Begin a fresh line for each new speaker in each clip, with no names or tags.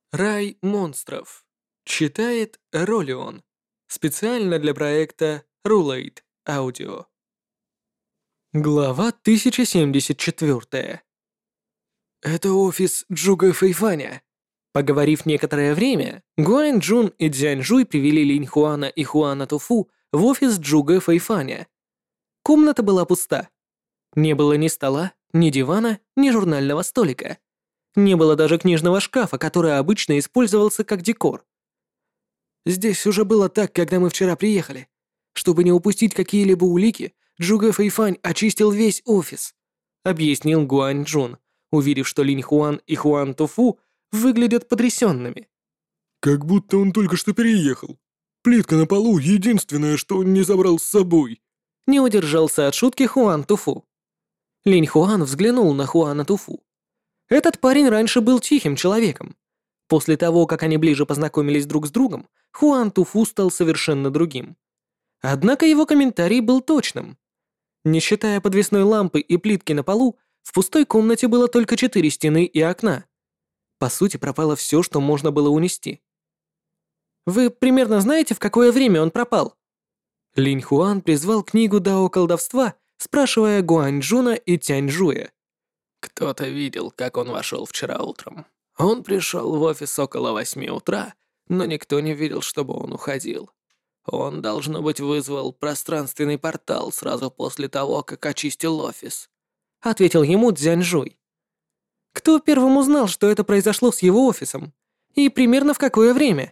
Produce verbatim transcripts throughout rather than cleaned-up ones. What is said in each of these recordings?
Рай монстров. Читает Ролион. Специально для проекта Rulate Audio. Глава тысяча семьдесят четыре. Это офис Джуга Фэйфаня. Поговорив некоторое время, Гуань Джун и Цзянь Жуй привели Линь Хуана и Хуана Туфу в офис Джуга Фэйфаня. Комната была пуста. Не было ни стола, ни дивана, ни журнального столика. Не было даже книжного шкафа, который обычно использовался как декор. Здесь уже было так, когда мы вчера приехали. Чтобы не упустить какие-либо улики, Джуга Фэйфань очистил весь офис, объяснил Гуань Джун, увидев, что Линь Хуан и Хуан Туфу выглядят потрясенными.
Как будто он только что переехал. Плитка на полу — единственное, что он не забрал с собой.
Не удержался от шутки Хуан Туфу. Линь Хуан взглянул на Хуана Туфу. Этот парень раньше был тихим человеком. После того, как они ближе познакомились друг с другом, Хуан Туфу стал совершенно другим. Однако его комментарий был точным. Не считая подвесной лампы и плитки на полу, в пустой комнате было только четыре стены и окна. По сути, пропало все, что можно было унести. Вы примерно знаете, в какое время он пропал? Линь Хуан призвал книгу Дао колдовства, спрашивая Гуань Джуна и Тянь Жуя. Кто-то видел, как он вошел вчера утром. Он пришел в офис около восьми утра, но никто не видел, чтобы он уходил. Он, должно быть, вызвал пространственный портал сразу после того, как очистил офис. Ответил ему Цзянь Жуй. Кто первым узнал, что это произошло с его офисом? И примерно в какое время?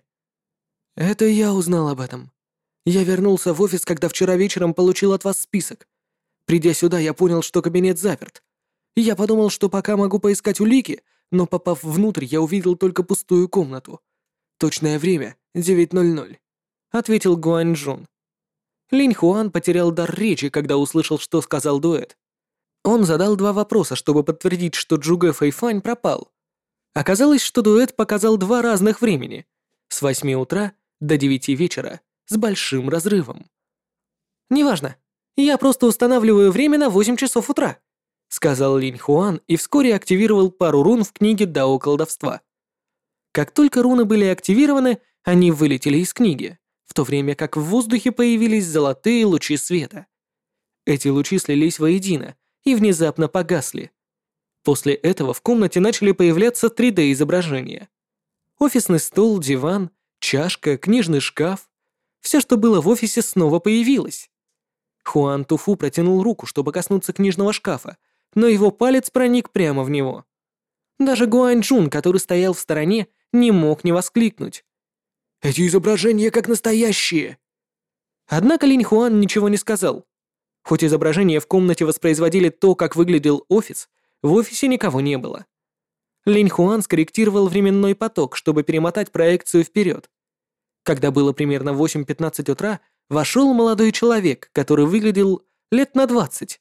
Это я узнал об этом. Я вернулся в офис, когда вчера вечером получил от вас список. Придя сюда, я понял, что кабинет заперт. Я подумал, что пока могу поискать улики, но попав внутрь, я увидел только пустую комнату. Точное время — девять ноль ноль, ответил Гуань Джун. Линь Хуан потерял дар речи, когда услышал, что сказал дуэт. Он задал два вопроса, чтобы подтвердить, что Джуга Фэйфань пропал. Оказалось, что дуэт показал два разных времени — с восьми утра до девяти вечера, с большим разрывом. «Неважно, я просто устанавливаю время на восемь часов утра», сказал Линь Хуан и вскоре активировал пару рун в книге Дао колдовства. Как только руны были активированы, они вылетели из книги, в то время как в воздухе появились золотые лучи света. Эти лучи слились воедино и внезапно погасли. После этого в комнате начали появляться три дэ изображения. Офисный стол, диван, чашка, книжный шкаф. Все, что было в офисе, снова появилось. Хуан Туфу протянул руку, чтобы коснуться книжного шкафа, но его палец проник прямо в него. Даже Гуань Джун, который стоял в стороне, не мог не воскликнуть. «Эти изображения как настоящие!» Однако Линь Хуан ничего не сказал. Хоть изображения в комнате воспроизводили то, как выглядел офис, в офисе никого не было. Линь Хуан скорректировал временной поток, чтобы перемотать проекцию вперед. Когда было примерно восемь пятнадцать утра, вошел молодой человек, который выглядел лет на двадцать.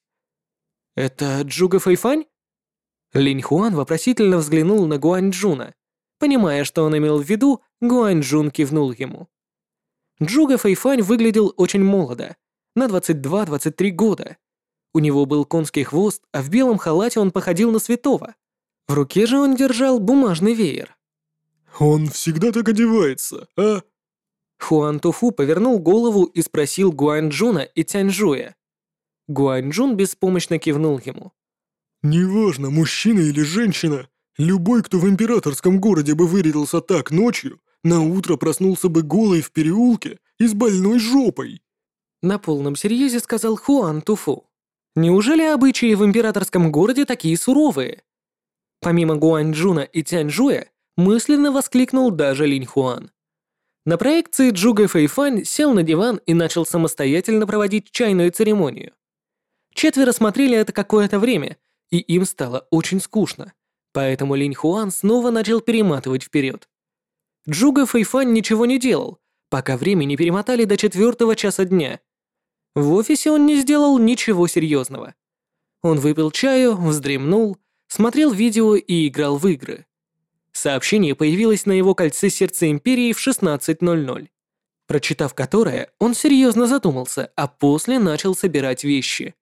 «Это Джуга Фэйфань?» Линь Хуан вопросительно взглянул на Гуань Джуна. Понимая, что он имел в виду, Гуань Джун кивнул ему. Джуга Фэйфань выглядел очень молодо, на двадцать два двадцать три года. У него был конский хвост, а в белом халате он походил на святого. В руке же он держал бумажный веер.
Он всегда так одевается, а?
Хуан Туфу повернул голову и спросил Гуань Джуна и Тянь Жуя. Гуань Джун беспомощно кивнул ему.
Неважно, мужчина или женщина, любой, кто в императорском городе бы вырядился так ночью, на утро проснулся бы голый в переулке и с больной жопой.
На полном серьезе сказал Хуан Туфу. Неужели обычаи в императорском городе такие суровые? Помимо Гуань Джуна и Тянь Жуя, мысленно воскликнул даже Линь Хуан. На проекции Джуга Фэйфань сел на диван и начал самостоятельно проводить чайную церемонию. Четверо смотрели это какое-то время, и им стало очень скучно, поэтому Линь Хуан снова начал перематывать вперед. Джуга Фэйфань ничего не делал, пока время не перемотали до четвертого часа дня. В офисе он не сделал ничего серьезного. Он выпил чаю, вздремнул, смотрел видео и играл в игры. Сообщение появилось на его кольце Сердца Империи в шестнадцать ноль ноль, прочитав которое, он серьезно задумался, а после начал собирать вещи.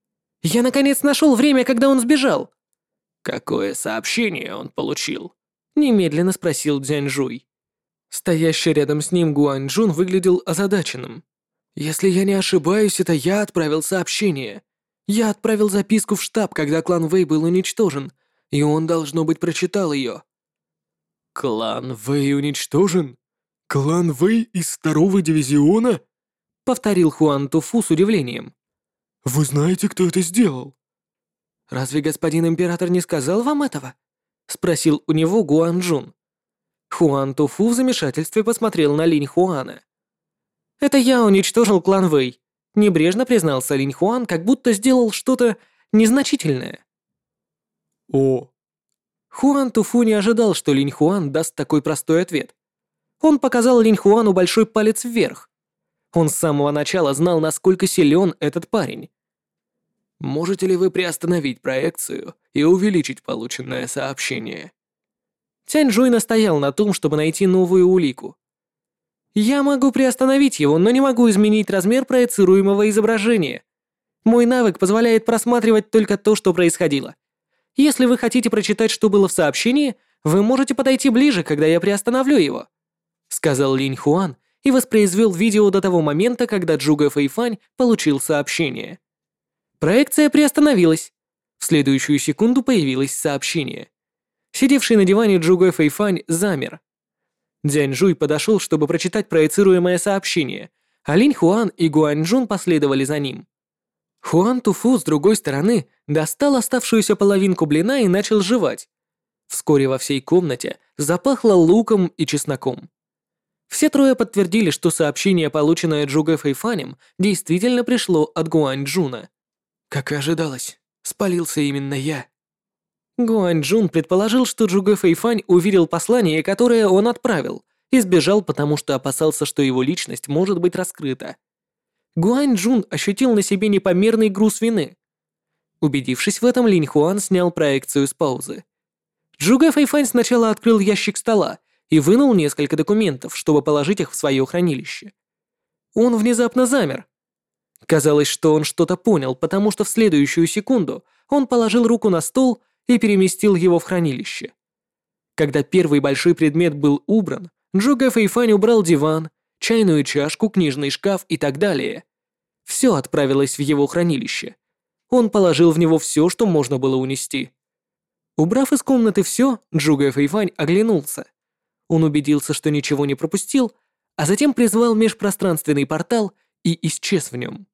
«Я наконец нашел время, когда он сбежал!» «Какое сообщение он получил?» Немедленно спросил Дзяньжуй. Стоящий рядом с ним Гуаньчжун выглядел озадаченным. «Если я не ошибаюсь, это я отправил сообщение. Я отправил записку в штаб, когда клан Вэй был уничтожен, и он, должно быть, прочитал ее».
«Клан Вэй уничтожен? Клан Вэй из второго дивизиона?»
Повторил Хуан Туфу с удивлением.
«Вы знаете, кто это сделал?»
«Разве господин император не сказал вам этого?» Спросил у него Гуанчжун. Хуан Туфу в замешательстве посмотрел на Линь Хуана. «Это я уничтожил клан Вэй», — небрежно признался Линь Хуан, как будто сделал что-то незначительное.
«О».
Хуан Туфу не ожидал, что Линь Хуан даст такой простой ответ. Он показал Линь Хуану большой палец вверх. Он с самого начала знал, насколько силен этот парень. «Можете ли вы приостановить проекцию и увеличить полученное сообщение?» Тяньжуй настоял на том, чтобы найти новую улику. «Я могу приостановить его, но не могу изменить размер проецируемого изображения. Мой навык позволяет просматривать только то, что происходило. Если вы хотите прочитать, что было в сообщении, вы можете подойти ближе, когда я приостановлю его», сказал Линь Хуан и воспроизвел видео до того момента, когда Джуга Фэйфань получил сообщение. Проекция приостановилась. В следующую секунду появилось сообщение. Сидевший на диване Джуга Фэйфань замер. Дзяньжуй подошел, чтобы прочитать проецируемое сообщение, а Линь Хуан и Гуаньчжун последовали за ним. Хуан Туфу, с другой стороны, достал оставшуюся половинку блина и начал жевать. Вскоре во всей комнате запахло луком и чесноком. Все трое подтвердили, что сообщение, полученное Джуга Фэйфанем, действительно пришло от Гуаньчжуна. «Как и ожидалось, спалился именно я». Гуаньчжун предположил, что Джуга Фэйфань увидел послание, которое он отправил, и сбежал, потому что опасался, что его личность может быть раскрыта. Гуаньчжун ощутил на себе непомерный груз вины. Убедившись в этом, Линь Хуан снял проекцию с паузы. Джуга Фэйфань сначала открыл ящик стола и вынул несколько документов, чтобы положить их в свое хранилище. Он внезапно замер. Казалось, что он что-то понял, потому что в следующую секунду он положил руку на стол и переместил его в хранилище. Когда первый большой предмет был убран, Джуга Фэйфань убрал диван, чайную чашку, книжный шкаф и так далее. Все отправилось в его хранилище. Он положил в него все, что можно было унести. Убрав из комнаты все, Джуга Фэйфань оглянулся. Он убедился, что ничего не пропустил, а затем призвал межпространственный портал и исчез в нем.